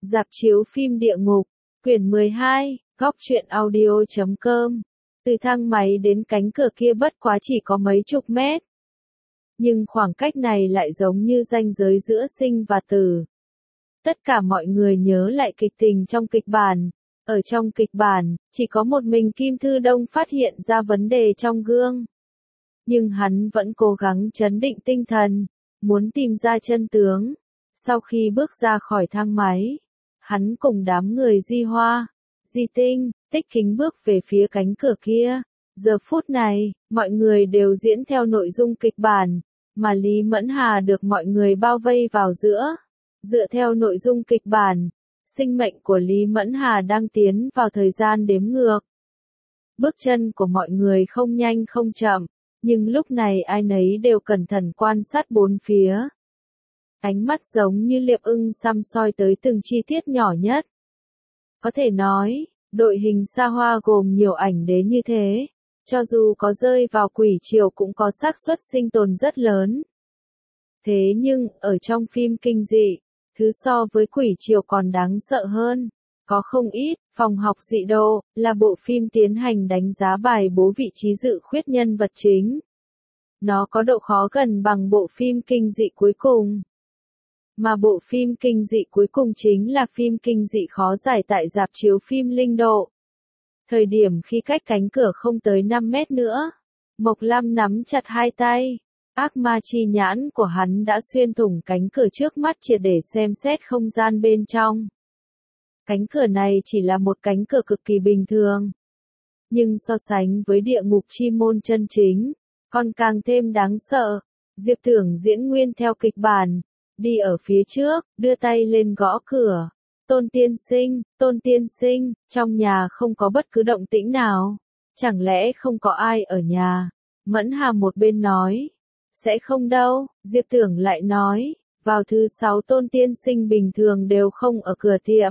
Rạp chiếu phim Địa Ngục, quyển 12, góc truyện audio.com. Từ thang máy đến cánh cửa kia bất quá chỉ có mấy chục mét. Nhưng khoảng cách này lại giống như ranh giới giữa sinh và tử. Tất cả mọi người nhớ lại kịch tình trong kịch bản. Ở trong kịch bản, chỉ có một mình Kim Thư Đông phát hiện ra vấn đề trong gương. Nhưng hắn vẫn cố gắng trấn định tinh thần, muốn tìm ra chân tướng. Sau khi bước ra khỏi thang máy, hắn cùng đám người Di Hoa, Di Tinh, Tích Kính bước về phía cánh cửa kia. Giờ phút này, mọi người đều diễn theo nội dung kịch bản, mà Lý Mẫn Hà được mọi người bao vây vào giữa. Dựa theo nội dung kịch bản, sinh mệnh của Lý Mẫn Hà đang tiến vào thời gian đếm ngược. Bước chân của mọi người không nhanh không chậm, nhưng lúc này ai nấy đều cẩn thận quan sát bốn phía. Ánh mắt giống như liệp ưng săm soi tới từng chi tiết nhỏ nhất. Có thể nói, đội hình xa hoa gồm nhiều ảnh đế như thế, cho dù có rơi vào quỷ triều cũng có xác suất sinh tồn rất lớn. Thế nhưng, ở trong phim kinh dị, thứ so với quỷ triều còn đáng sợ hơn. Có không ít, Phòng học dị độ, là bộ phim tiến hành đánh giá bài bố vị trí dự khuyết nhân vật chính. Nó có độ khó gần bằng bộ phim kinh dị cuối cùng. Mà bộ phim kinh dị cuối cùng chính là phim kinh dị khó giải tại rạp chiếu phim Linh Độ. Thời điểm khi cách cánh cửa không tới 5 mét nữa, Mộc Lam nắm chặt hai tay. Ác ma chi nhãn của hắn đã xuyên thủng cánh cửa trước mắt triệt để xem xét không gian bên trong. Cánh cửa này chỉ là một cánh cửa cực kỳ bình thường. Nhưng so sánh với địa ngục chi môn chân chính, còn càng thêm đáng sợ. Diệp Tưởng diễn nguyên theo kịch bản, đi ở phía trước, đưa tay lên gõ cửa. Tôn tiên sinh, trong nhà không có bất cứ động tĩnh nào. Chẳng lẽ không có ai ở nhà? Mẫn Hà một bên nói. Sẽ không đâu, Diệp Tưởng lại nói. Vào thứ 6 Tôn tiên sinh bình thường đều không ở cửa tiệm,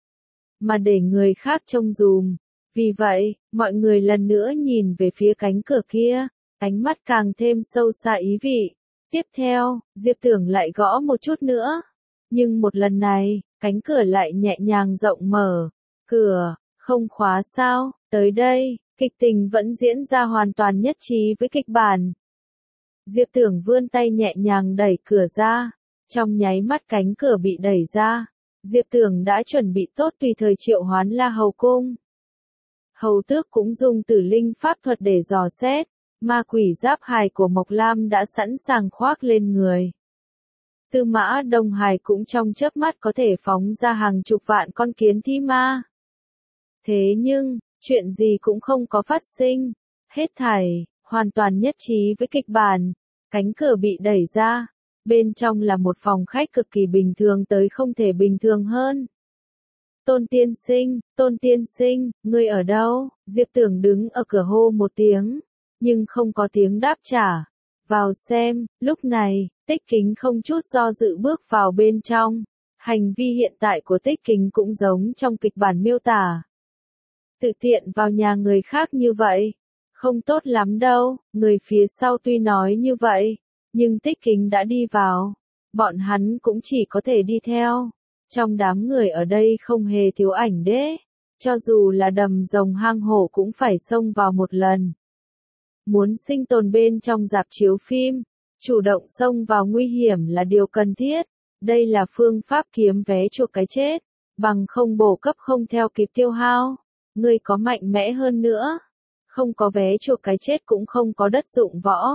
mà để người khác trông dùm. Vì vậy, mọi người lần nữa nhìn về phía cánh cửa kia, ánh mắt càng thêm sâu xa ý vị. Tiếp theo, Diệp Tưởng lại gõ một chút nữa. Nhưng một lần này, cánh cửa lại nhẹ nhàng rộng mở. Cửa, không khóa sao? Tới đây, kịch tình vẫn diễn ra hoàn toàn nhất trí với kịch bản. Diệp Tưởng vươn tay nhẹ nhàng đẩy cửa ra. Trong nháy mắt cánh cửa bị đẩy ra. Diệp Tưởng đã chuẩn bị tốt tùy thời triệu hoán La Hầu Cung. Hầu Tước cũng dùng Tử Linh pháp thuật để dò xét. Ma quỷ giáp hài của Mộc Lam đã sẵn sàng khoác lên người. Tư Mã Đông Hải cũng trong chớp mắt có thể phóng ra hàng chục vạn con kiến thi ma. Thế nhưng, chuyện gì cũng không có phát sinh. Hết thảy, hoàn toàn nhất trí với kịch bản. Cánh cửa bị đẩy ra. Bên trong là một phòng khách cực kỳ bình thường tới không thể bình thường hơn. Tôn tiên sinh, ngươi ở đâu? Diệp Tưởng đứng ở cửa hô một tiếng, nhưng không có tiếng đáp trả. Vào xem, lúc này, Tích Kính không chút do dự bước vào bên trong. Hành vi hiện tại của Tích Kính cũng giống trong kịch bản miêu tả. Tự tiện vào nhà người khác như vậy, không tốt lắm đâu. Người phía sau tuy nói như vậy, nhưng Tích Kính đã đi vào. Bọn hắn cũng chỉ có thể đi theo. Trong đám người ở đây không hề thiếu ảnh đế. Cho dù là đầm rồng hang hổ cũng phải xông vào một lần. Muốn sinh tồn bên trong rạp chiếu phim, chủ động xông vào nguy hiểm là điều cần thiết. Đây là phương pháp kiếm vé chuộc cái chết. Bằng không bổ cấp không theo kịp tiêu hao. Ngươi có mạnh mẽ hơn nữa, không có vé chuộc cái chết cũng không có đất dụng võ.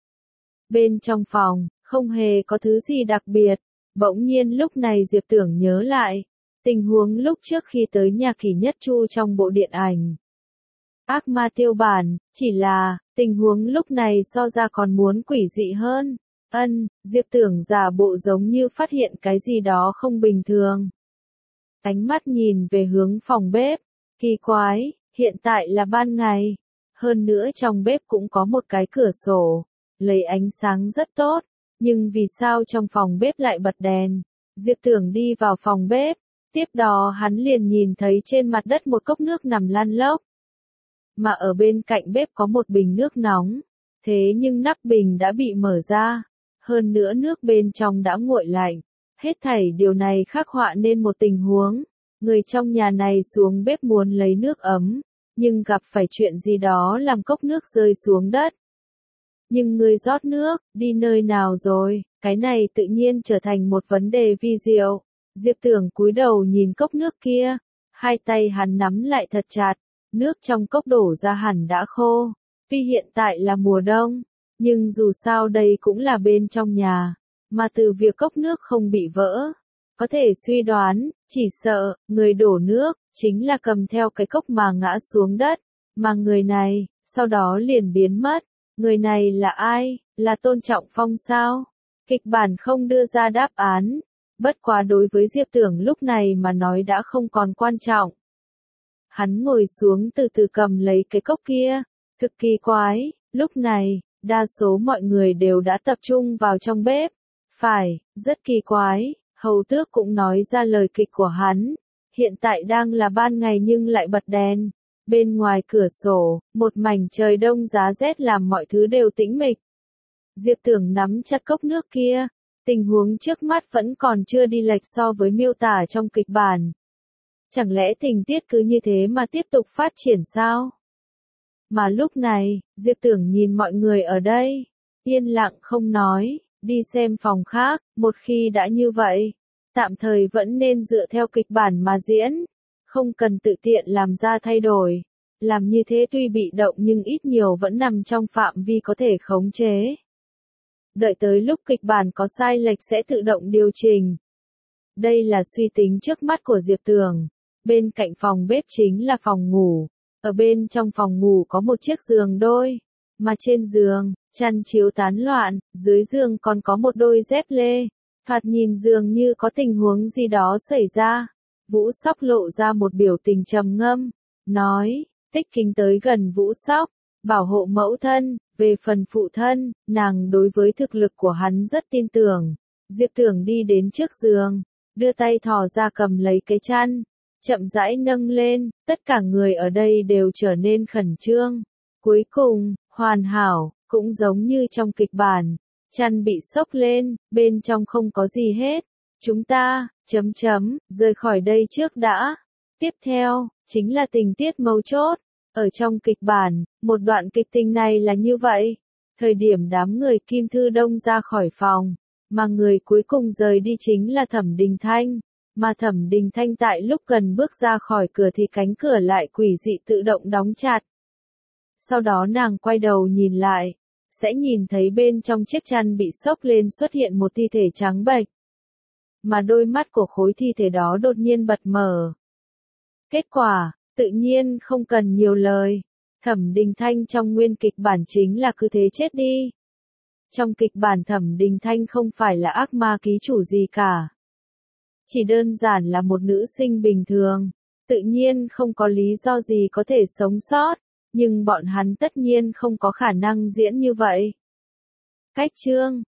Bên trong phòng, không hề có thứ gì đặc biệt. Bỗng nhiên lúc này Diệp Tưởng nhớ lại tình huống lúc trước khi tới nhà Kỳ Nhất Chu trong bộ điện ảnh Ác Ma Tiêu Bản, chỉ là tình huống lúc này so ra còn muốn quỷ dị hơn. Diệp Tưởng giả bộ giống như phát hiện cái gì đó không bình thường. Ánh mắt nhìn về hướng phòng bếp. Kỳ quái, hiện tại là ban ngày. Hơn nữa trong bếp cũng có một cái cửa sổ, lấy ánh sáng rất tốt. Nhưng vì sao trong phòng bếp lại bật đèn? Diệp Tưởng đi vào phòng bếp. Tiếp đó hắn liền nhìn thấy trên mặt đất một cốc nước nằm lăn lóc. Mà ở bên cạnh bếp có một bình nước nóng. Thế nhưng nắp bình đã bị mở ra. Hơn nữa nước bên trong đã nguội lạnh. Hết thảy điều này khắc họa nên một tình huống, người trong nhà này xuống bếp muốn lấy nước ấm, nhưng gặp phải chuyện gì đó làm cốc nước rơi xuống đất. Nhưng người rót nước, đi nơi nào rồi, cái này tự nhiên trở thành một vấn đề vi diệu. Diệp Tưởng cúi đầu nhìn cốc nước kia, hai tay hắn nắm lại thật chặt, nước trong cốc đổ ra hẳn đã khô. Tuy hiện tại là mùa đông, nhưng dù sao đây cũng là bên trong nhà, mà từ việc cốc nước không bị vỡ, có thể suy đoán, chỉ sợ, người đổ nước, chính là cầm theo cái cốc mà ngã xuống đất, mà người này, sau đó liền biến mất. Người này là ai? Là Tôn Trọng Phong sao? Kịch bản không đưa ra đáp án, bất quá đối với Diệp Tưởng lúc này mà nói đã không còn quan trọng. Hắn ngồi xuống từ từ cầm lấy cái cốc kia, thực kỳ quái, lúc này, đa số mọi người đều đã tập trung vào trong bếp. Phải, rất kỳ quái, Hầu Tước cũng nói ra lời kịch của hắn. Hiện tại đang là ban ngày nhưng lại bật đèn. Bên ngoài cửa sổ, một mảnh trời đông giá rét làm mọi thứ đều tĩnh mịch. Diệp Tưởng nắm chặt cốc nước kia, tình huống trước mắt vẫn còn chưa đi lệch so với miêu tả trong kịch bản. Chẳng lẽ tình tiết cứ như thế mà tiếp tục phát triển sao? Mà lúc này, Diệp Tưởng nhìn mọi người ở đây, yên lặng không nói, đi xem phòng khác, một khi đã như vậy, tạm thời vẫn nên dựa theo kịch bản mà diễn, không cần tự tiện làm ra thay đổi. Làm như thế tuy bị động nhưng ít nhiều vẫn nằm trong phạm vi có thể khống chế. Đợi tới lúc kịch bản có sai lệch sẽ tự động điều chỉnh. Đây là suy tính trước mắt của Diệp Tưởng. Bên cạnh phòng bếp chính là phòng ngủ. Ở bên trong phòng ngủ có một chiếc giường đôi. Mà trên giường, chăn chiếu tán loạn, dưới giường còn có một đôi dép lê. Thoạt nhìn dường như có tình huống gì đó xảy ra. Vũ Sóc lộ ra một biểu tình trầm ngâm, nói, Tích Kính tới gần Vũ Sóc, bảo hộ mẫu thân, về phần phụ thân, nàng đối với thực lực của hắn rất tin tưởng. Diệp Tưởng đi đến trước giường, đưa tay thò ra cầm lấy cái chăn, chậm rãi nâng lên, tất cả người ở đây đều trở nên khẩn trương. Cuối cùng, hoàn hảo, cũng giống như trong kịch bản, chăn bị xốc lên, bên trong không có gì hết. Chúng ta, rời khỏi đây trước đã. Tiếp theo, chính là tình tiết mấu chốt. Ở trong kịch bản, một đoạn kịch tình này là như vậy. Thời điểm đám người Kim Thư Đông ra khỏi phòng, mà người cuối cùng rời đi chính là Thẩm Đình Thanh. Mà Thẩm Đình Thanh tại lúc gần bước ra khỏi cửa thì cánh cửa lại quỷ dị tự động đóng chặt. Sau đó nàng quay đầu nhìn lại, sẽ nhìn thấy bên trong chiếc chăn bị xốc lên xuất hiện một thi thể trắng bệch. Mà đôi mắt của khối thi thể đó đột nhiên bật mở. Kết quả, tự nhiên không cần nhiều lời. Thẩm Đình Thanh trong nguyên kịch bản chính là cứ thế chết đi. Trong kịch bản Thẩm Đình Thanh không phải là ác ma ký chủ gì cả. Chỉ đơn giản là một nữ sinh bình thường. Tự nhiên không có lý do gì có thể sống sót. Nhưng bọn hắn tất nhiên không có khả năng diễn như vậy. Cách chương